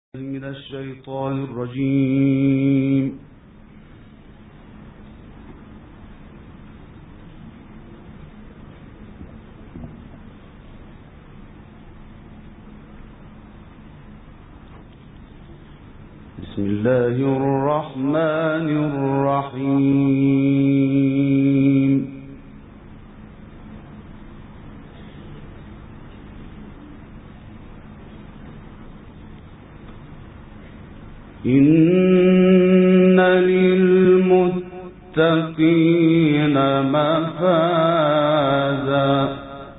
من الشيطان الرجيم. بسم الله الرحمن الرحيم. إن للمتقين مفازا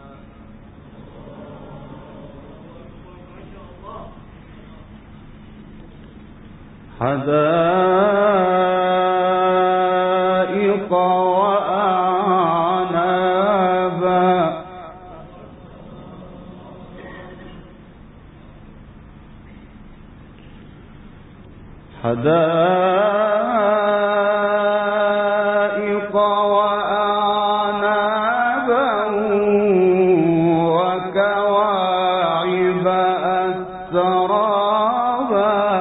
حدائق وأعنابا حدائق وأعنابا وكواعب أترابا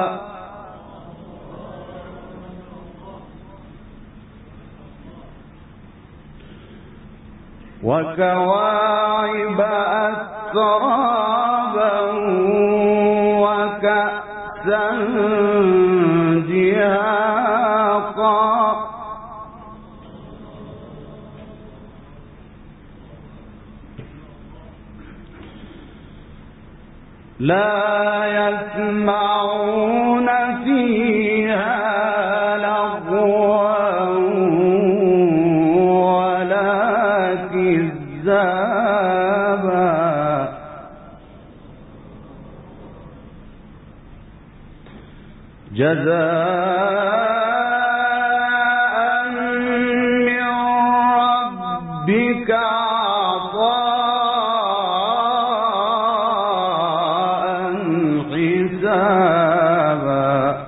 وكأسا دهاقا لا يسمعون فيها لغوا ولا كذابا جزاء من ربك عطاء حسابا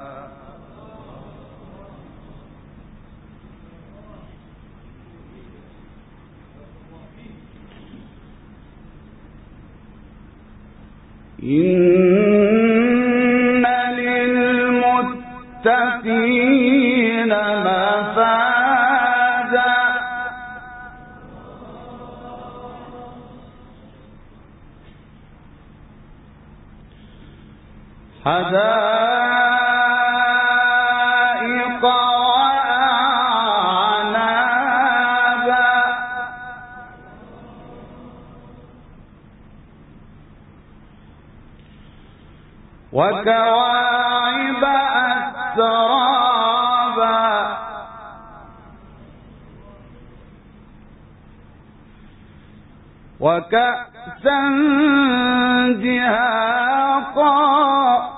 إن للمتقين مفازا حدائق وأعنابا وكواعب أترابا وكأسا دهاقا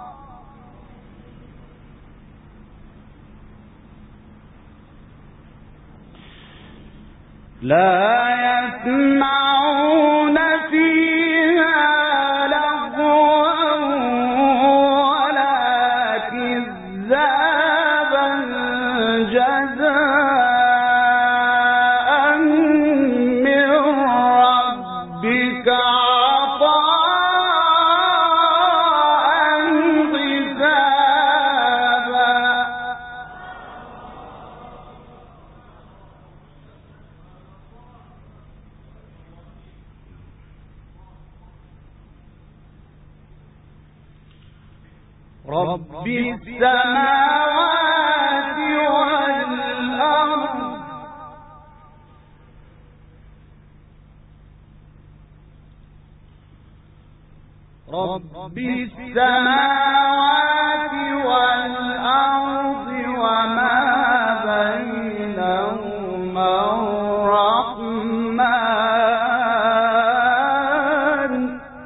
لا يسمعون فيها لغوا ولا كذابا جزاء من ربك عطاء حسابا رب السماوات والأرض رب السماوات والأرض وما بينهما الرحمن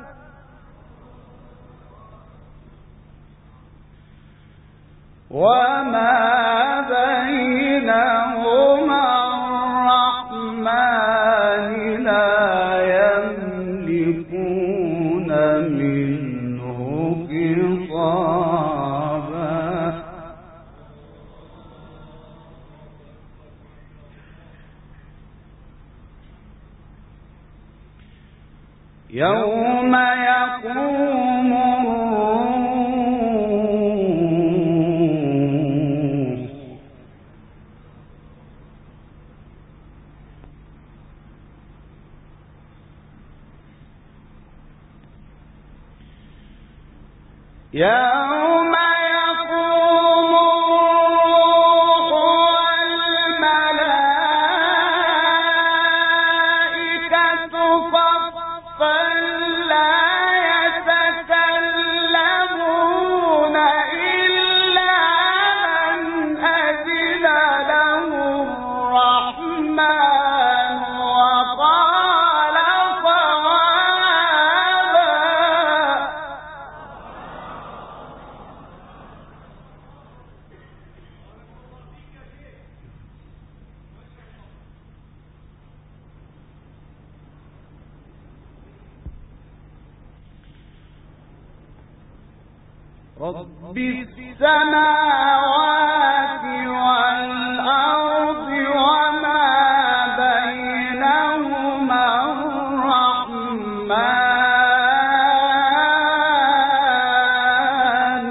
وما بينهما الرحمن لا يملكون منه خطابا يوم يقوم الروح يوم يقوم الروح والملائكة صفا لا يتكلمون إلا من أذن له الرحمن وقال صوابا. رب السماوات والأرض وما بينهما الرحمن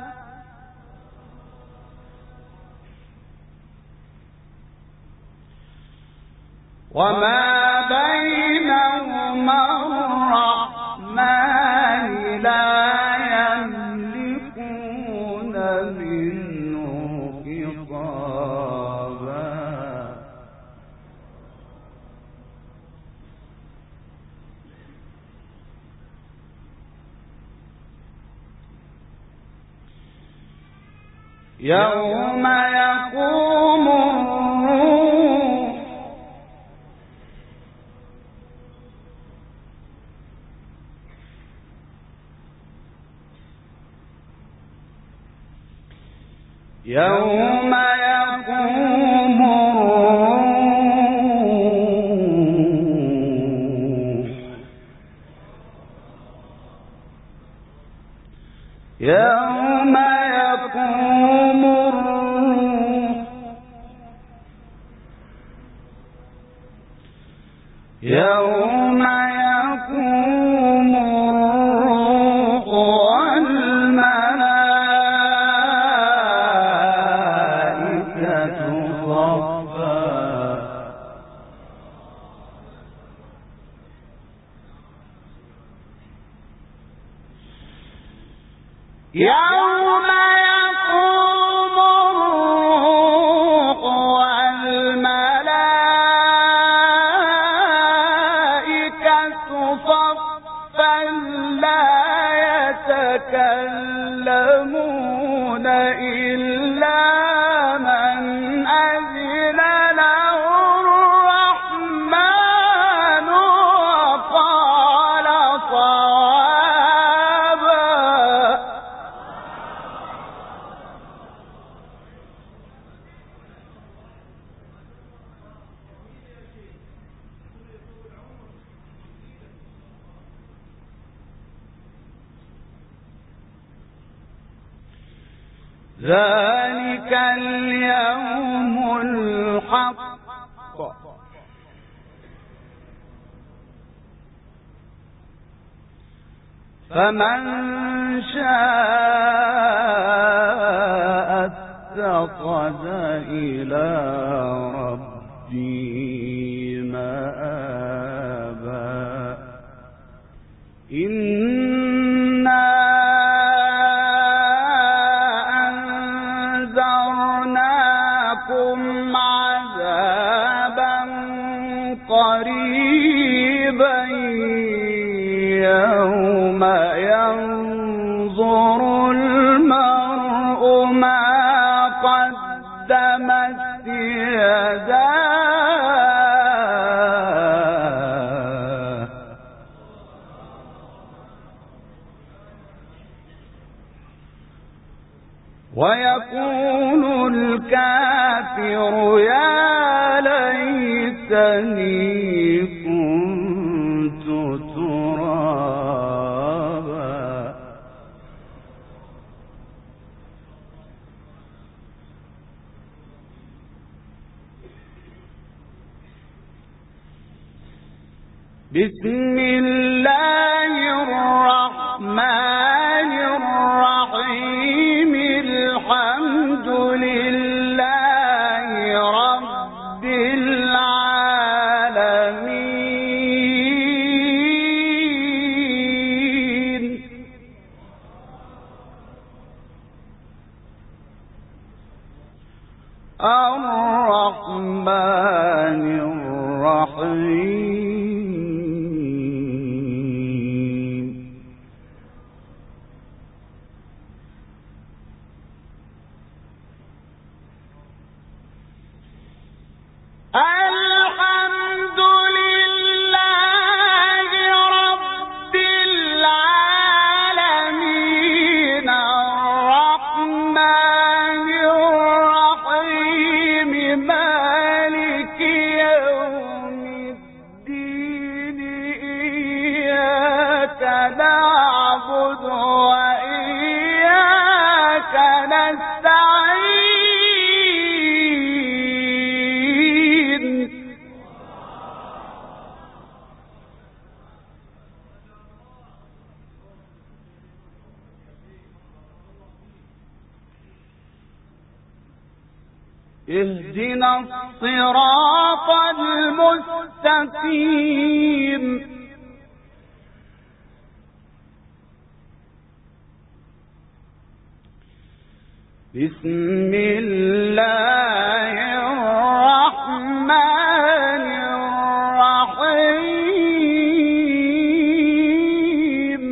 لا يملكون منه خطابا. يوم يقوم الروح يوم يقوم الروح يوم يقوم الروح يوم يقوم الروح والملائكة صفا يوم يقوم الروح والملائكة صفا لا يتكلمون إلا من أذن له الرحمن وقال صوابا. ذلك اليوم الحق فمن شاء اتخذ إلى ربه مآبا. إنا أنذرناكم عذابا قريبا يوم ينظر المرء ما قدمت يداه ويقول الكافر يا ليتني كنت ترابا. بسم الله الرحمن الرحيم الحمد لله رب العالمين الرحمن الرحيم. الحمد لله رب العالمين الرحمن الرحيم مالك يوم الدين إياك نعبد وإياك نستعين. اهدنا الصراط المستقيم بسم الله الرحمن الرحيم.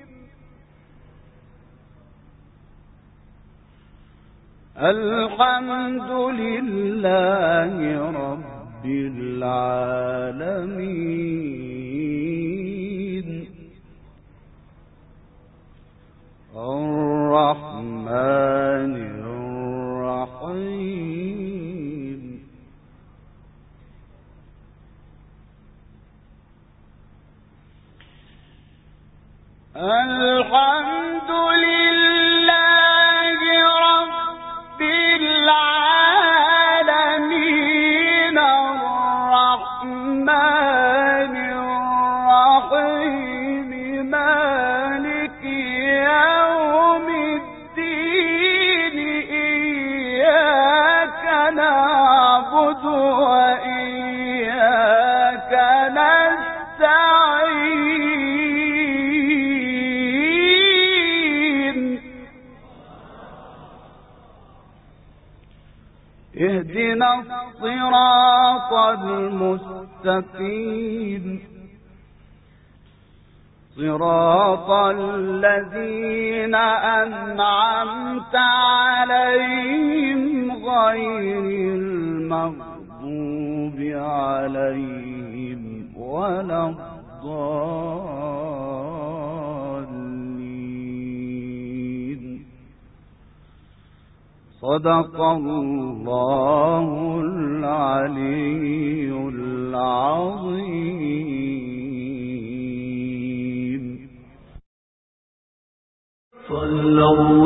الحمد لله رب العالمين الرحمن الرحيم الحمد لله رب العالمين الرحمن الرحيم مالك يوم الدين إياك نعبد وإياك نستعين. اهدنا الصراط المستقيم صراط الذين أنعمت عليهم غير المغضوب عليهم ولا الضالين. صدق الله العلي العظيم. صلى الله